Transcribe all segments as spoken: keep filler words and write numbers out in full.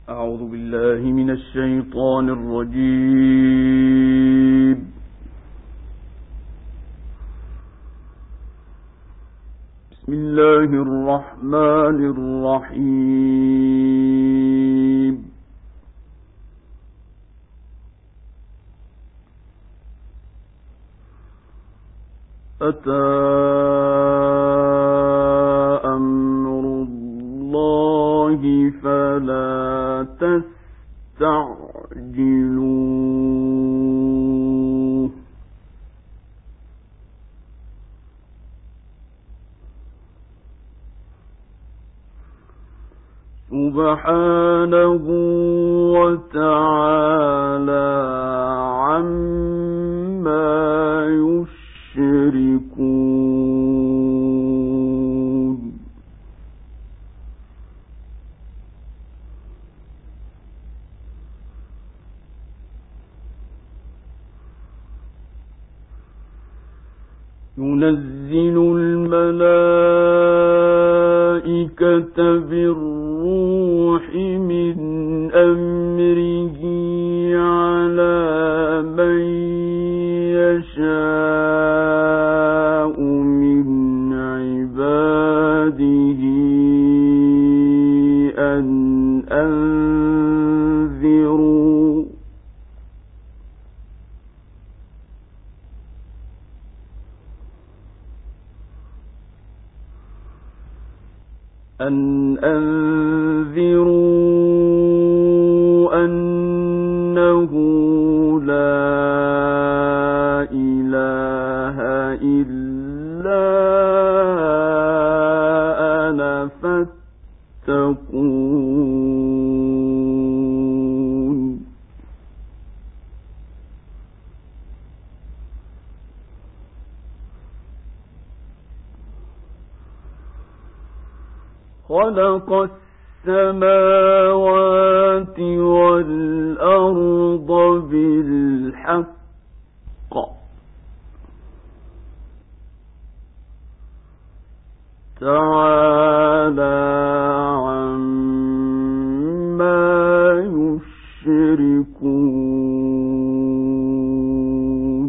أعوذ بالله من الشيطان الرجيم. بسم الله الرحمن الرحيم. أتى أمر الله فلا تستعجلوه سبحانه وتعالى عما يشركون. ينزل الملائكة بالروح من أمره على من يشاء من عباده أن أنذروا أن أنذروا أنه لا إله إلا أنا فاتقون. خلق السماوات والأرض بالحق تعالى عما يشركون.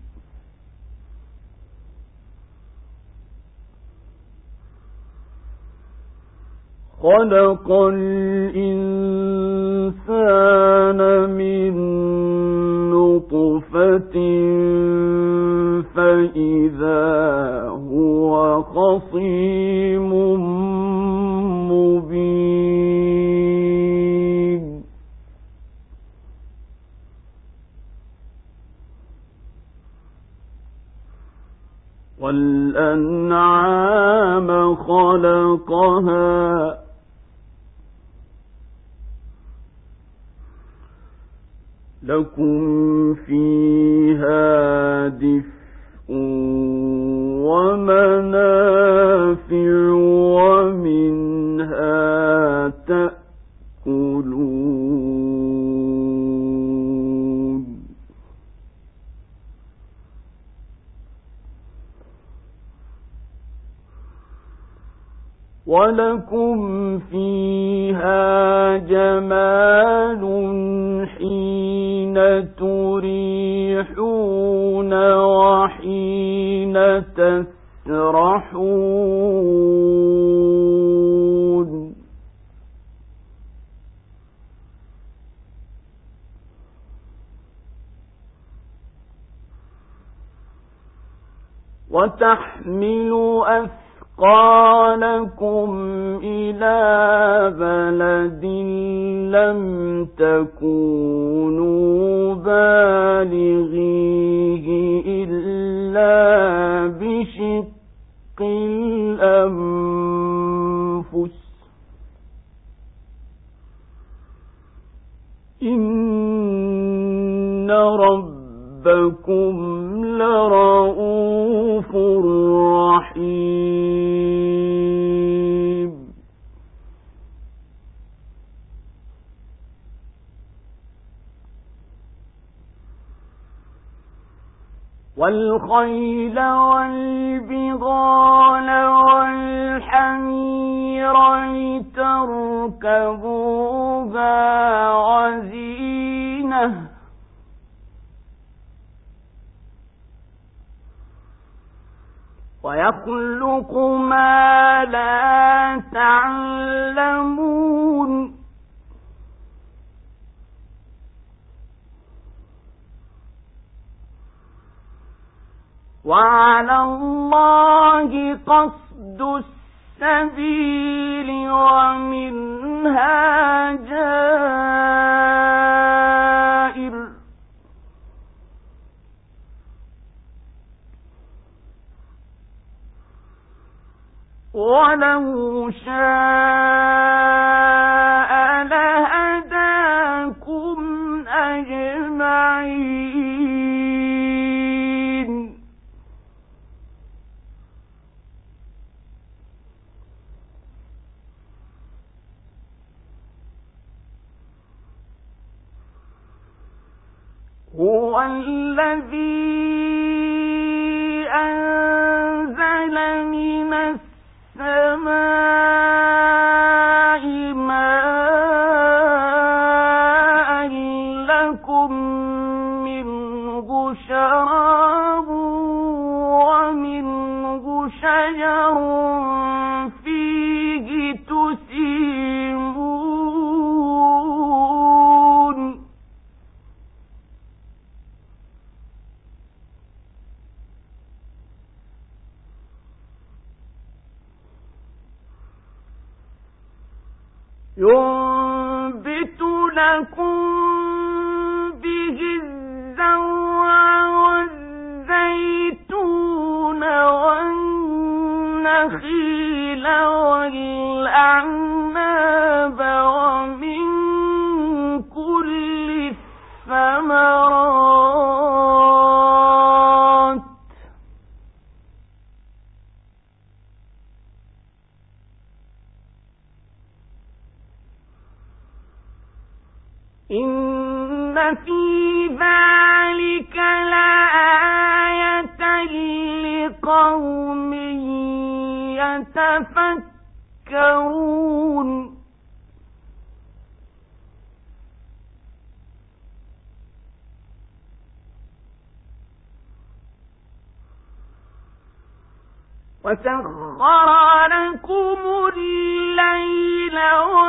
خلق الإنسان من نطفة فإذا هو خصيم مبين. والأنعام خلقها لكم فيها دفء ومنافع ومنها تأكلون. ولكم فيها جمال حين تريحون وحين تسرحون. وتحمل أثقالكم إلى بلد لم تكونوا بالغيه إلا بشق الأنفس إن ربكم لرؤوف رحيم. والخيل والبغال والحمير لتركبوا وزينة ويخلق ما لا تعلمون وعلى الله قصد السبيل ومنها جائر ولو شاء لهداكم أجمعين هو الذي أنزل من السماء ماء لكم منه شراب ومنه شجر فيه تسيمون ينبت لكم به الزرع والزيتون والنخيل والأعناب ومن كل الثمرات إن في ذلك لآية لقوم يتفكرون وسخر لكم الليل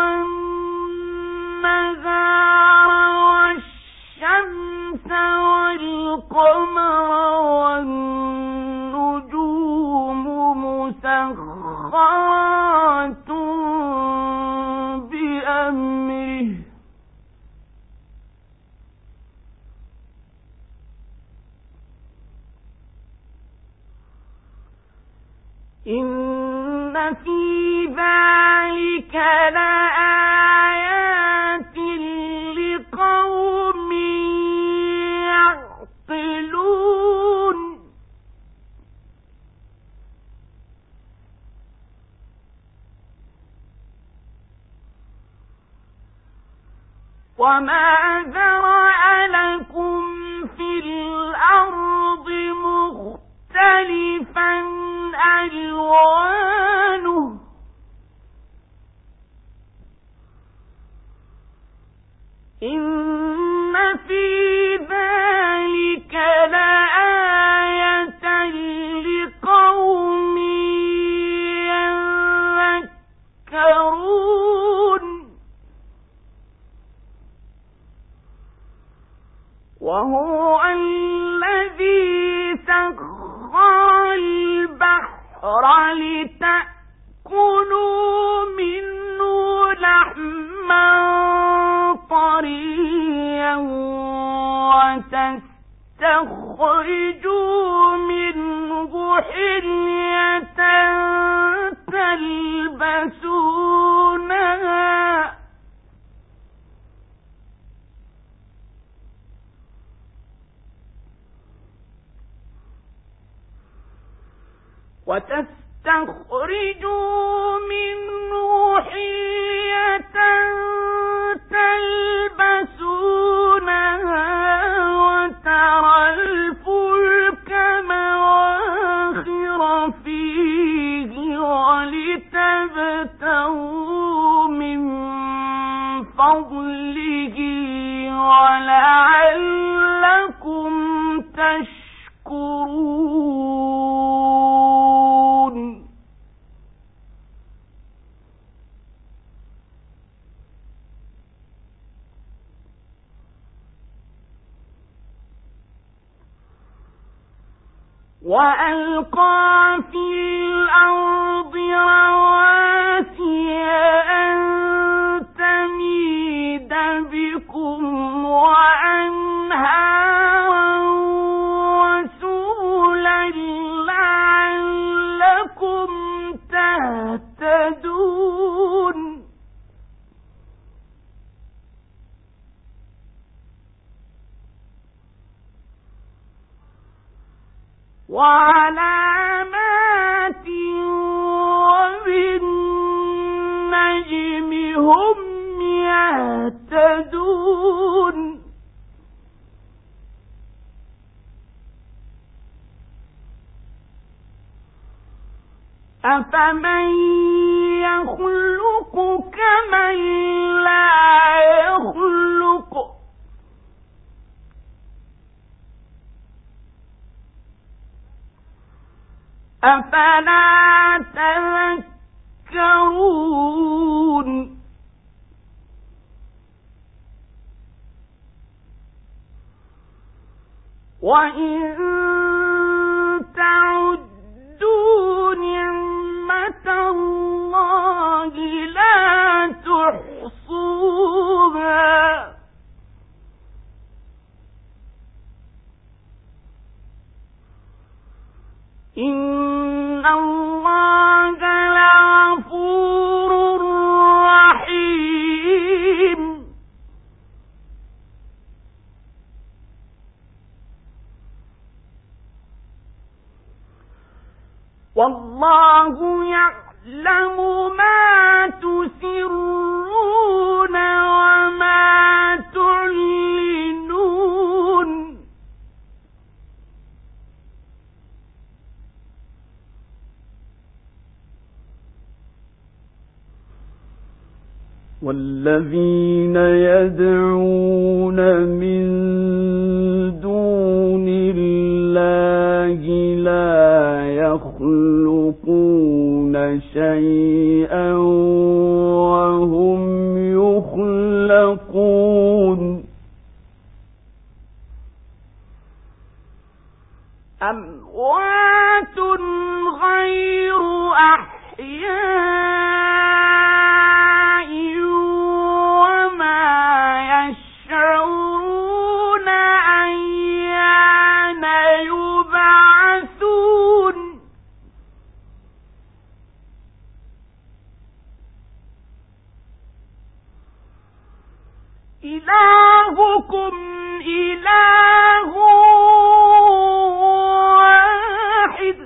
والنهار والشمس والقمر والنجوم مسخرات بأمره إن في ذلك لآيات لقوم يعقلون وما ذرأ لكم في الأرض مختلفا ألوانه إن في ذلك لآية لقوم يذكرون وهو الذي سخر البحر لتأكلوا منه لحما طريا وتستخرجوا منه حلية تلبسونها وتستخرجوا منه حلية تلبسونها وترى الفلك مواخر فيه ولتبتغوا من فضله ولعلكم تشكرون. وألقى في الأرض رواسي أن تميد بكم وأنهارا وسبلا لعلكم تهتدون. وعلامات وبالنجم هم يهتدون. أفمن يخلق كمن لا يخلق أفلا تذكرون. وإن تعدوا نعمة الله لا تحصوها إن الله لغفور رحيم. والله يعلم ما تسرون وما تعلنون. والذين يدعون من دون الله لا يخلقون شيئا وهم يخلقون. أموات غير أحياء وما يشعرون أيان يبعثون. إلهكم إله واحد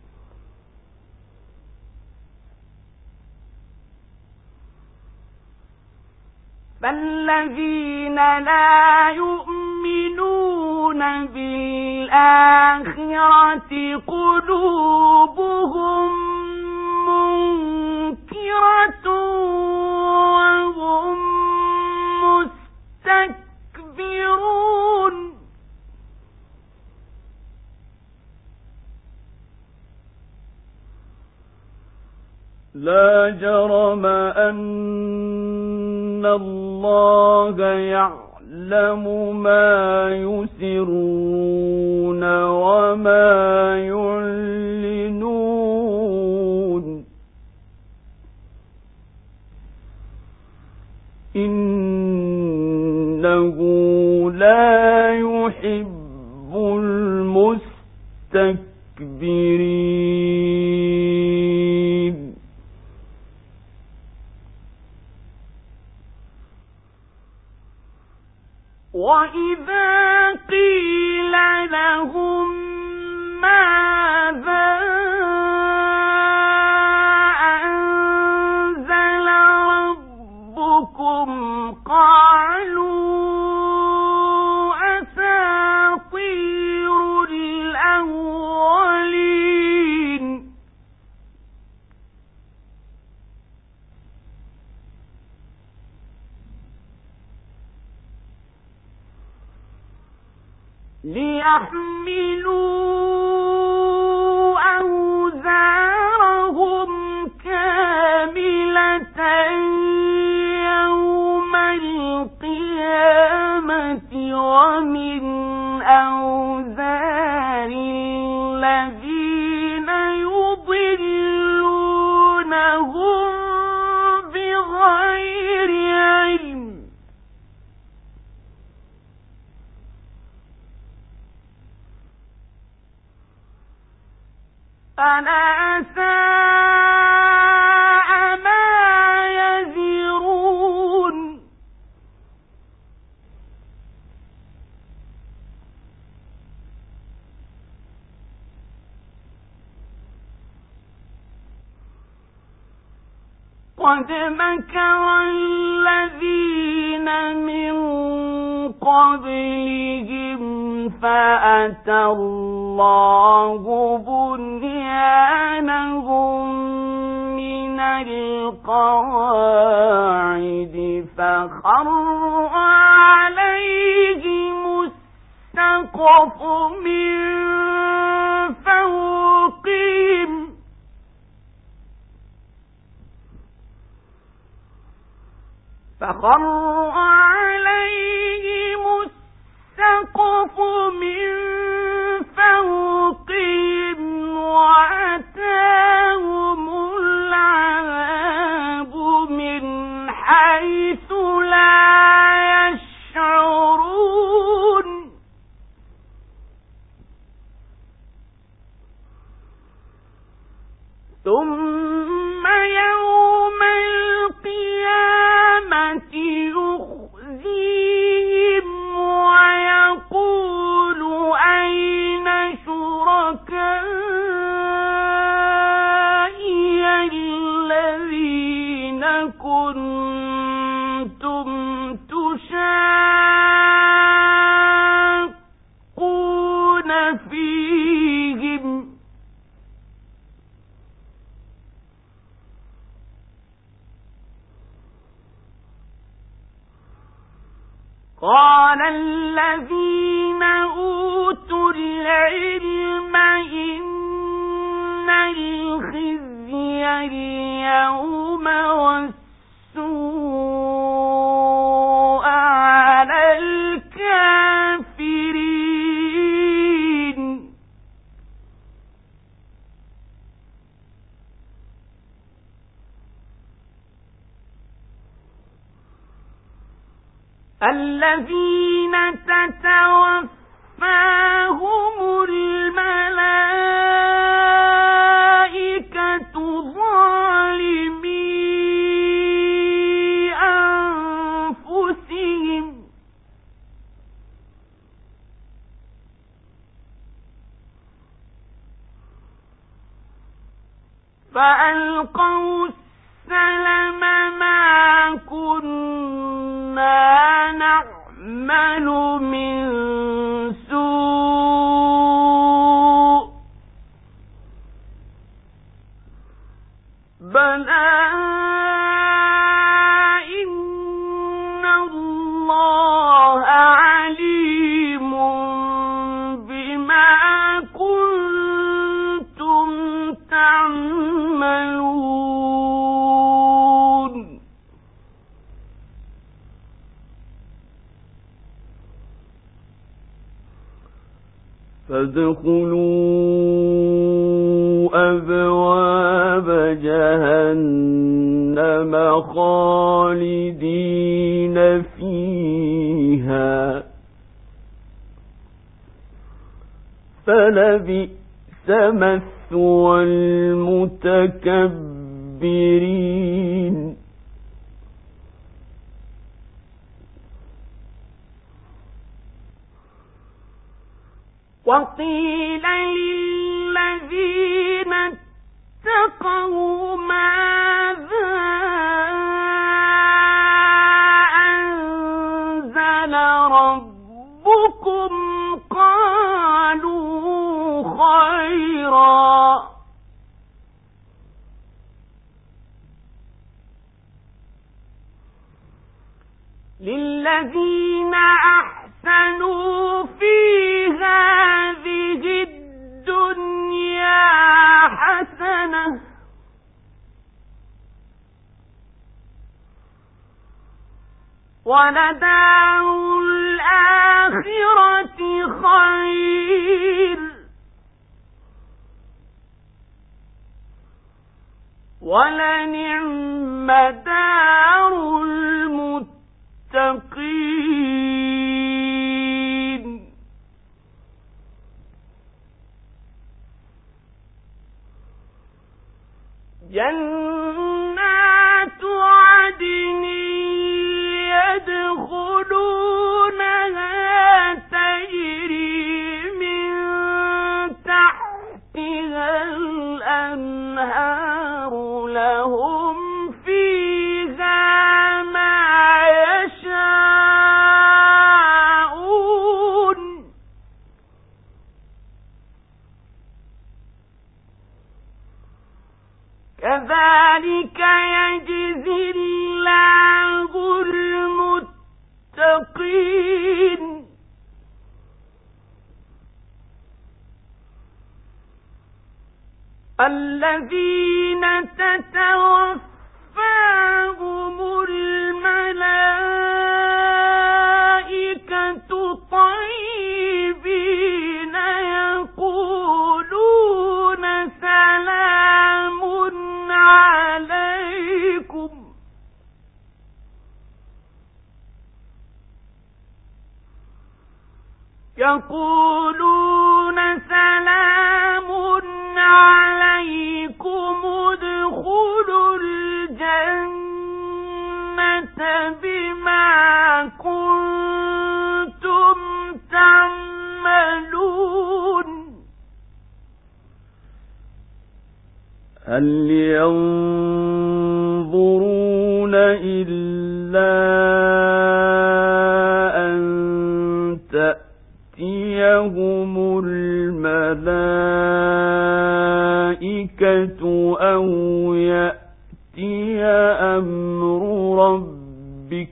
فالذين لا يؤمنون بالآخرة قلوبهم منكرة وهم مستكبرون. لا جرم أن الله يعلم ما يسرون وما يعلنون. إنه لا يحب المستكبرين. وإذا قيل لهم ماذا أنزل ربكم قالوا أساطير الأولين. ليحملوا أوزارهم كاملة يوم القيامة ومن أوزار الذين يضلونهم بغير علم ألا ساء ما يزرون قد مكر الذين من قبلهم فأتى الله بنيانهم من القواعد فخر عليهم السقف من فوقهم فخر عليهم السقف من فوقهم وأتاهم العذاب من حيث لا يشعرون ثم يوم القيامة يخزيهم ويقول أين شركائي الذين كنتم تشاقون فيهم قال الذين أوتوا العلم إن الخزي اليوم والسوء على الكافرين الذين تتوفاهم الملائكة ظالمي أنفسهم فألقوا السلم ما كنا نعمل من سوء بلى إن الله عليم بما كنتم تعملون فادخلوا أبواب جهنم خالدين فيها فلبئس مثوى المتكبرين وقيل للذين اتقوا ماذا أنزل ربكم قالوا خيرا للذين أحسنوا في ولدار الآخرة خير ولنعم دار المتقين جنات عدن يدخلونها تجري من تحتها الأنهار لهم فيها ما يشاءون كذلك يجزي الله المتقين الذين تتوفاهم الملائكة طيبين يقولون سلام عليكم يقولون سلام عليكم ادخلوا الجنة بما كنتم تعملون هل ينظرون إلا أن تأتيهم الملائكة أو يأتي أمر ربك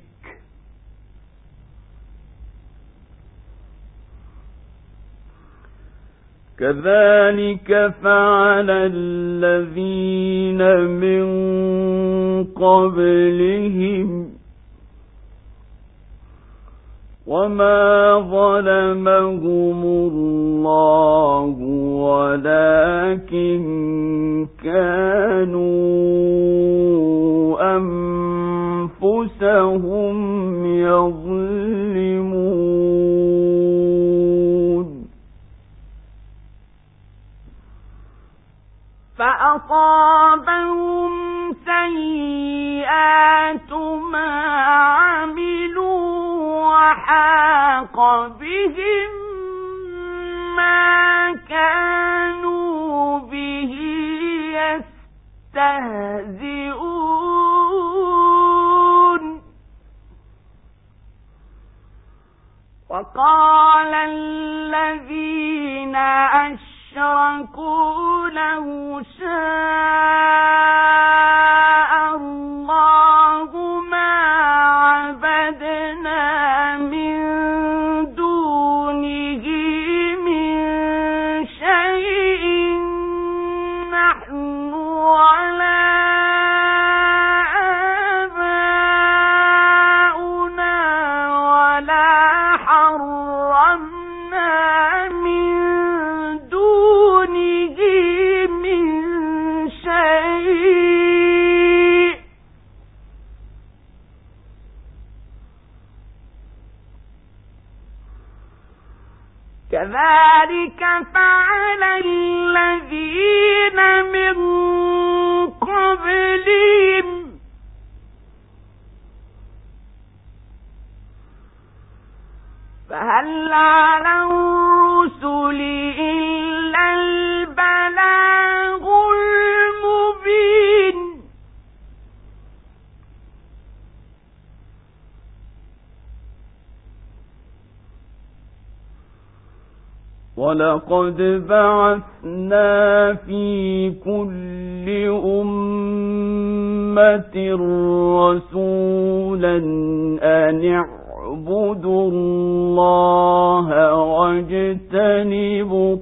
كذلك فعل الذين من قبلهم وما ظلمهم الله ولكن كانوا أنفسهم يظلمون فأصابهم سيئات ما عملوا وحاق بهم ما كانوا به يستهزئون وقال الذين أشركوا لو شاء الله ما عبدنا من دونه من شيء نحن ولا آباؤنا ولا حرمنا من دونه من شيء كذلك فعل الذين من قبلهم فهل على الرسل إلا البلاغ المبين ولقد بعثنا في كل أمة رسولا أن اعبدوا الله واجتنبوا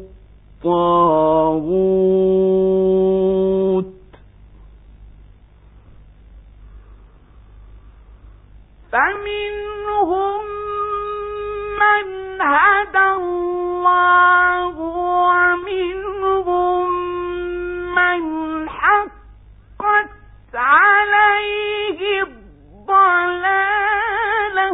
الطاغوت فمنهم من هدى الله ومنهم من حقت عليه الضلالة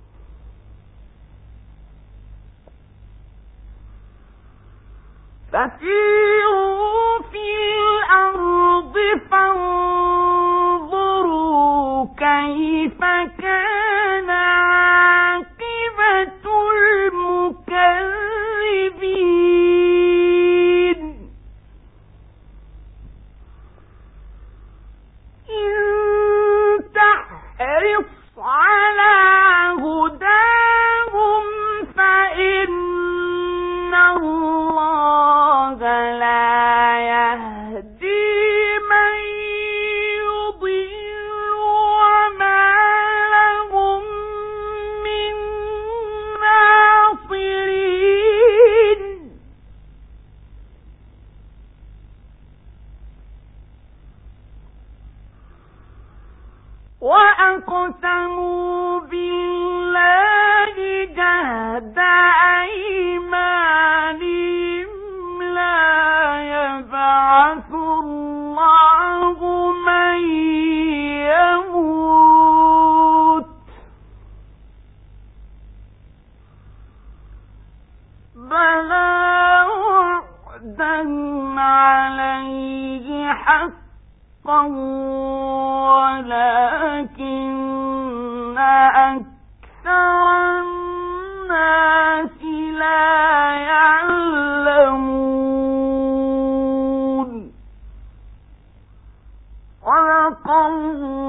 فسيروا في الأرض فانظروا كيف كان عاقبة المكذبين إن تحرص على هداهم فإن الله لا يهدي من يضل وما لهم من ناصرين وأقسموا بالله جهد أيمانهم لا يبعث الله من يموت بلى وعدا عليه حقا ولكن أكثر الناس لا يعلمون صدق الله